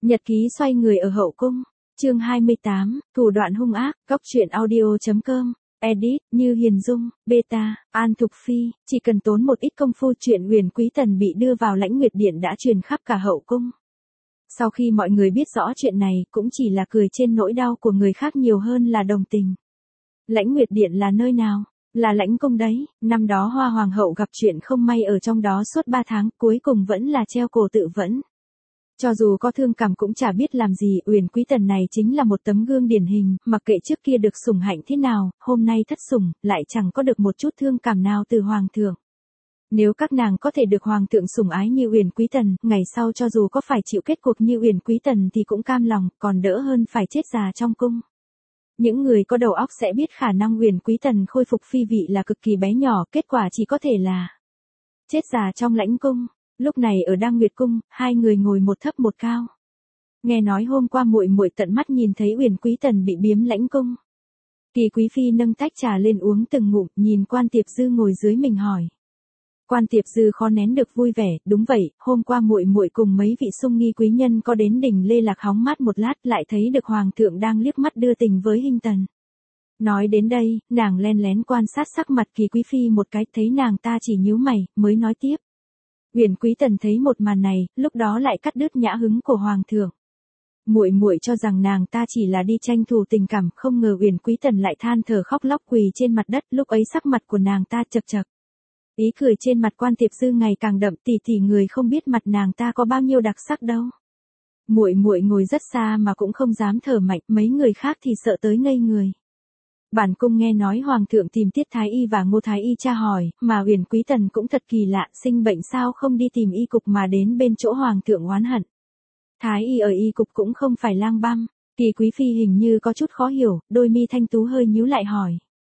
Nhật ký xoay người ở hậu cung, chương 28, thủ đoạn hung ác, góc truyện audio.com, edit, Như Hiền Dung, beta, An Thục Phi, chỉ cần tốn một ít công phu chuyện Huyền Quý Tần bị đưa vào Lãnh Nguyệt Điện đã truyền khắp cả hậu cung. Sau khi mọi người biết rõ chuyện này cũng chỉ là cười trên nỗi đau của người khác nhiều hơn là đồng tình. Lãnh Nguyệt Điện là nơi nào? Là lãnh cung đấy, năm đó Hoa Hoàng hậu gặp chuyện không may ở trong đó suốt 3 tháng, cuối cùng vẫn là treo cổ tự vẫn. Cho dù có thương cảm cũng chả biết làm gì, Huyền Quý Tần này chính là một tấm gương điển hình, mặc kệ trước kia được sủng hạnh thế nào, hôm nay thất sủng, lại chẳng có được một chút thương cảm nào từ Hoàng thượng. Nếu các nàng có thể được Hoàng thượng sủng ái như Huyền Quý Tần, ngày sau cho dù có phải chịu kết cục như Huyền Quý Tần thì cũng cam lòng, còn đỡ hơn phải chết già trong cung. Những người có đầu óc sẽ biết khả năng Huyền Quý Tần khôi phục phi vị là cực kỳ bé nhỏ, kết quả chỉ có thể là chết già trong lãnh cung. Lúc này ở Đăng Nguyệt cung, hai người ngồi một thấp một cao. Nghe nói hôm qua muội muội tận mắt nhìn thấy Huyền Quý Tần bị biếm lãnh cung. Kỳ Quý phi nâng tách trà lên uống từng ngụm, nhìn Quan Tiệp Dư ngồi dưới mình hỏi. Quan Tiệp Dư khó nén được vui vẻ, đúng vậy, hôm qua muội muội cùng mấy vị sung nghi quý nhân có đến đỉnh Lê Lạc hóng mát một lát, lại thấy được Hoàng thượng đang liếc mắt đưa tình với Hinh Tần. Nói đến đây, nàng len lén quan sát sắc mặt Kỳ Quý phi một cái, thấy nàng ta chỉ nhíu mày, mới nói tiếp. Huyền Quý Tần thấy một màn này, lúc đó lại cắt đứt nhã hứng của Hoàng thượng. Muội muội cho rằng nàng ta chỉ là đi tranh thủ tình cảm, không ngờ Huyền Quý Tần lại than thở khóc lóc quỳ trên mặt đất, lúc ấy sắc mặt của nàng ta chật chật. Ý cười trên mặt Quan Tiệp Dư ngày càng đậm, tỷ người không biết mặt nàng ta có bao nhiêu đặc sắc đâu. Muội muội ngồi rất xa mà cũng không dám thở mạnh, mấy người khác thì sợ tới ngây người. Bản cung nghe nói Hoàng thượng tìm Tiết Thái Y và Ngô Thái Y tra hỏi, mà Huyền Quý Tần cũng thật kỳ lạ, sinh bệnh sao không đi tìm y cục mà đến bên chỗ Hoàng thượng oán hận. Thái Y ở y cục cũng không phải lang băm. Kỳ Quý phi hình như có chút khó hiểu, đôi mi thanh tú hơi nhíu lại hỏi.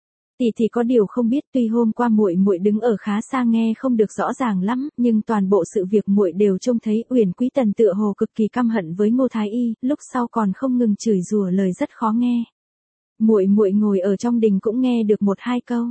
Tỷ có điều không biết, tuy hôm qua muội muội đứng ở khá xa nghe không được rõ ràng lắm, nhưng toàn bộ sự việc muội đều trông thấy Huyền Quý Tần tựa hồ cực kỳ căm hận với Ngô Thái Y, lúc sau còn không ngừng chửi rủa lời rất khó nghe. Muội ngồi ở trong đình cũng nghe được một hai câu.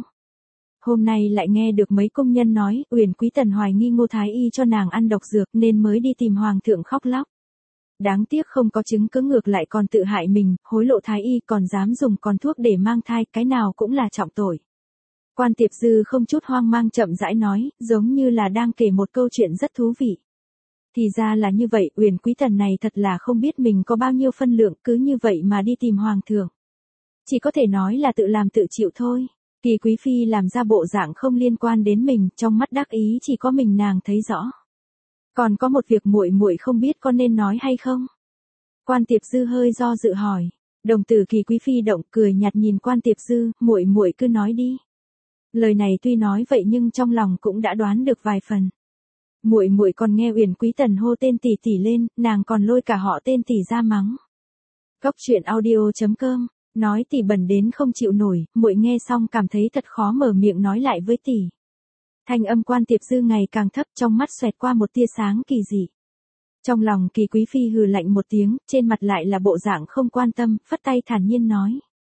Hôm nay lại nghe được mấy công nhân nói, Huyền Quý Tần hoài nghi Ngô Thái Y cho nàng ăn độc dược nên mới đi tìm Hoàng thượng khóc lóc. Đáng tiếc không có chứng cứ, ngược lại còn tự hại mình, hối lộ Thái Y, còn dám dùng con thuốc để mang thai, cái nào cũng là trọng tội. Quan Tiệp Dư không chút hoang mang chậm rãi nói, giống như là đang kể một câu chuyện rất thú vị. Thì ra là như vậy, Huyền Quý Tần này thật là không biết mình có bao nhiêu phân lượng, cứ như vậy mà đi tìm Hoàng thượng. Chỉ có thể nói là tự làm tự chịu thôi. Kỳ Quý phi làm ra bộ dạng không liên quan đến mình, trong mắt đắc ý chỉ có mình nàng thấy rõ. Còn có một việc muội không biết có nên nói hay không? Quan Tiệp Dư hơi do dự hỏi. Đồng tử Kỳ Quý phi động, cười nhạt nhìn Quan Tiệp Dư, muội cứ nói đi. Lời này tuy nói vậy nhưng trong lòng cũng đã đoán được vài phần. Muội còn nghe Huyền Quý Tần hô tên tỷ lên, nàng còn lôi cả họ tên tỷ ra mắng. Góc truyện audio.com. Nói tỷ bẩn đến không chịu nổi, muội nghe xong cảm thấy thật khó mở miệng nói lại với tỷ. Thanh âm Quan Tiệp Dư ngày càng thấp, trong mắt xoẹt qua một tia sáng kỳ dị. Trong lòng Kỳ Quý phi hừ lạnh một tiếng, trên mặt lại là bộ dạng không quan tâm, phất tay thản nhiên nói.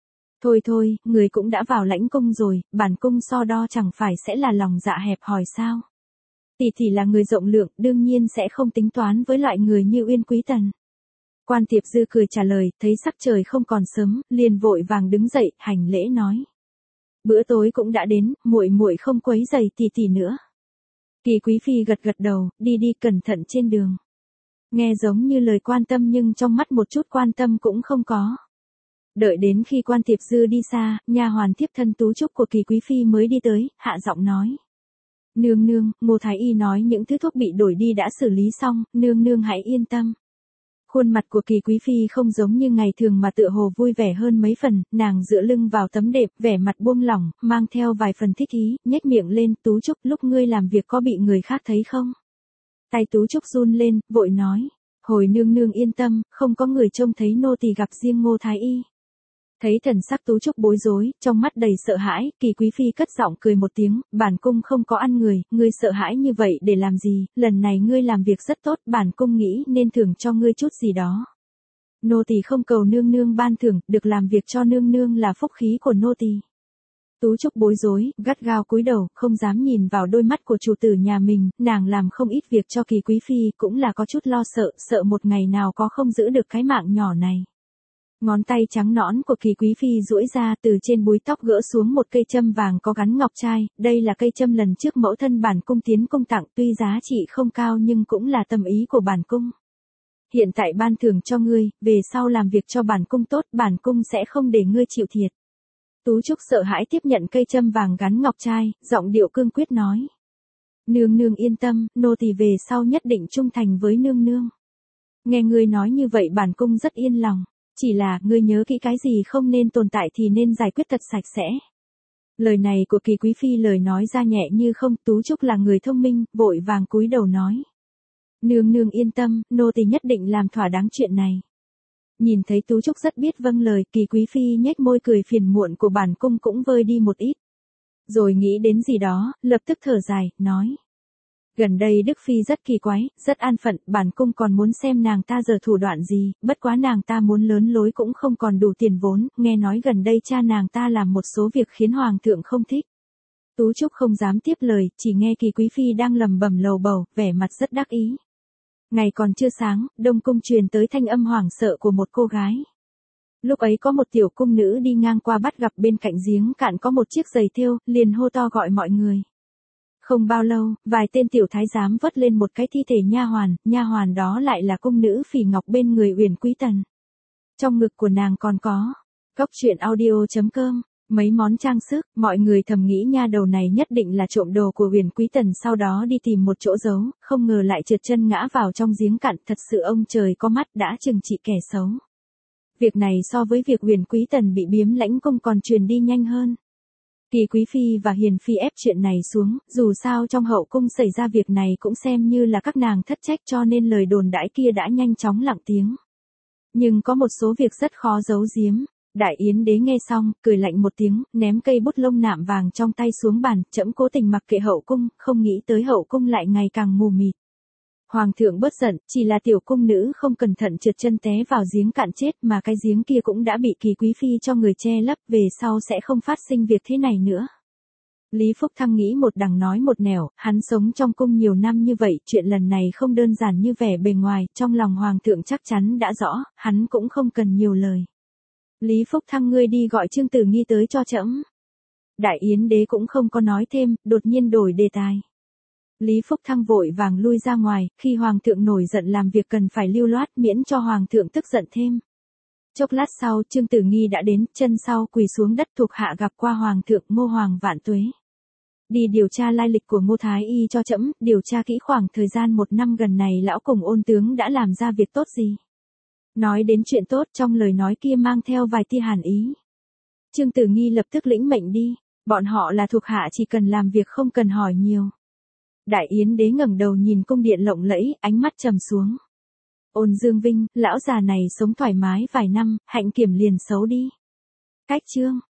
Thôi, người cũng đã vào lãnh cung rồi, bản cung so đo chẳng phải sẽ là lòng dạ hẹp hòi sao. Tỷ là người rộng lượng, đương nhiên sẽ không tính toán với loại người như Huyền Quý Tần. Quan Tiệp Dư cười trả lời, thấy sắc trời không còn sớm, liền vội vàng đứng dậy, hành lễ nói. Bữa tối cũng đã đến, muội không quấy rầy tỷ nữa. Kỳ Quý phi gật đầu, đi cẩn thận trên đường. Nghe giống như lời quan tâm nhưng trong mắt một chút quan tâm cũng không có. Đợi đến khi Quan Tiệp Dư đi xa, nha hoàn thiếp thân Tú Trúc của Kỳ Quý phi mới đi tới, hạ giọng nói. Nương, Ngô Thái Y nói những thứ thuốc bị đổi đi đã xử lý xong, nương hãy yên tâm. Khuôn mặt của Kỳ Quý phi không giống như ngày thường mà tựa hồ vui vẻ hơn mấy phần, nàng dựa lưng vào tấm đệm, vẻ mặt buông lỏng, mang theo vài phần thích ý, nhếch miệng lên, Tú Trúc, lúc ngươi làm việc có bị người khác thấy không? Tay Tú Trúc run lên, vội nói, hồi nương yên tâm, không có người trông thấy nô tỳ gặp riêng Ngô Thái Y. Thấy thần sắc Tú Trúc bối rối, trong mắt đầy sợ hãi, Kỳ Quý phi cất giọng cười một tiếng, bản cung không có ăn người, ngươi sợ hãi như vậy để làm gì, lần này ngươi làm việc rất tốt, bản cung nghĩ nên thưởng cho ngươi chút gì đó. Nô tỳ không cầu nương ban thưởng, được làm việc cho nương là phúc khí của nô tỳ. Tú Trúc bối rối, gắt gao cúi đầu, không dám nhìn vào đôi mắt của chủ tử nhà mình, nàng làm không ít việc cho Kỳ Quý Phi, cũng là có chút lo sợ, sợ một ngày nào có không giữ được cái mạng nhỏ này. Ngón tay trắng nõn của Kỳ Quý Phi duỗi ra, từ trên búi tóc gỡ xuống một cây châm vàng có gắn ngọc trai, đây là cây châm lần trước mẫu thân bản cung tiến cung tặng, tuy giá trị không cao nhưng cũng là tâm ý của bản cung. Hiện tại ban thưởng cho ngươi, về sau làm việc cho bản cung tốt, bản cung sẽ không để ngươi chịu thiệt. Tú Trúc sợ hãi tiếp nhận cây châm vàng gắn ngọc trai, giọng điệu cương quyết nói. Nương nương yên tâm, nô tỳ về sau nhất định trung thành với nương nương. Nghe ngươi nói như vậy bản cung rất yên lòng, chỉ là ngươi nhớ kỹ cái gì không nên tồn tại thì nên giải quyết thật sạch sẽ. Lời này của Kỳ Quý Phi lời nói ra nhẹ như không, Tú Trúc là người thông minh, vội vàng cúi đầu nói. Nương nương yên tâm, nô tỳ nhất định làm thỏa đáng chuyện này. Nhìn thấy Tú Trúc rất biết vâng lời, Kỳ Quý Phi nhếch môi cười phiền muộn của bản cung cũng vơi đi một ít. Rồi nghĩ đến gì đó, lập tức thở dài, nói. Gần đây Đức Phi rất kỳ quái, rất an phận, bản cung còn muốn xem nàng ta giờ thủ đoạn gì, bất quá nàng ta muốn lớn lối cũng không còn đủ tiền vốn, nghe nói gần đây cha nàng ta làm một số việc khiến Hoàng thượng không thích. Tú Trúc không dám tiếp lời, chỉ nghe Kỳ Quý Phi đang lầm bầm lầu bầu, vẻ mặt rất đắc ý. Ngày còn chưa sáng, Đông Cung truyền tới thanh âm hoảng sợ của một cô gái. Lúc ấy có một tiểu cung nữ đi ngang qua bắt gặp bên cạnh giếng cạn có một chiếc giày thêu, liền hô to gọi mọi người. Không bao lâu, vài tên tiểu thái giám vớt lên một cái thi thể nha hoàn đó lại là cung nữ Phỉ Ngọc bên người Uyển Quý Tần. Trong ngực của nàng còn có cóc truyện audio.com, mấy món trang sức, mọi người thầm nghĩ nha đầu này nhất định là trộm đồ của Uyển Quý Tần sau đó đi tìm một chỗ giấu, không ngờ lại trượt chân ngã vào trong giếng cạn, thật sự ông trời có mắt đã trừng trị kẻ xấu. Việc này so với việc Uyển Quý Tần bị biếm lãnh cung còn truyền đi nhanh hơn. Kỳ Quý Phi và Hiền Phi ép chuyện này xuống, dù sao trong hậu cung xảy ra việc này cũng xem như là các nàng thất trách cho nên lời đồn đãi kia đã nhanh chóng lặng tiếng. Nhưng có một số việc rất khó giấu giếm. Đại Yến Đế nghe xong, cười lạnh một tiếng, ném cây bút lông nạm vàng trong tay xuống bàn, trẫm cố tình mặc kệ hậu cung, không nghĩ tới hậu cung lại ngày càng mù mịt. Hoàng thượng bớt giận, chỉ là tiểu cung nữ không cẩn thận trượt chân té vào giếng cạn chết mà cái giếng kia cũng đã bị Kỳ Quý Phi cho người che lấp, về sau sẽ không phát sinh việc thế này nữa. Lý Phúc Thăng nghĩ một đằng nói một nẻo, hắn sống trong cung nhiều năm như vậy, chuyện lần này không đơn giản như vẻ bề ngoài, trong lòng Hoàng thượng chắc chắn đã rõ, hắn cũng không cần nhiều lời. Lý Phúc Thăng ngươi đi gọi Trương Tử Nghi tới cho trẫm. Đại Yến Đế cũng không có nói thêm, đột nhiên đổi đề tài. Lý Phúc Thăng vội vàng lui ra ngoài, khi Hoàng thượng nổi giận làm việc cần phải lưu loát miễn cho Hoàng thượng tức giận thêm. Chốc lát sau, Trương Tử Nghi đã đến, chân sau quỳ xuống đất thuộc hạ gặp qua Hoàng thượng. Ngô Hoàng vạn tuế. Đi điều tra lai lịch của Ngô Thái Y cho trẫm, điều tra kỹ khoảng thời gian 1 năm gần này lão cùng Ôn tướng đã làm ra việc tốt gì. Nói đến chuyện tốt trong lời nói kia mang theo vài tia hàn ý. Trương Tử Nghi lập tức lĩnh mệnh đi, bọn họ là thuộc hạ chỉ cần làm việc không cần hỏi nhiều. Đại Yến Đế ngẩng đầu nhìn cung điện lộng lẫy, ánh mắt trầm xuống. Ôn Dương Vinh, lão già này sống thoải mái vài năm, hạnh kiểm liền xấu đi. Cách chương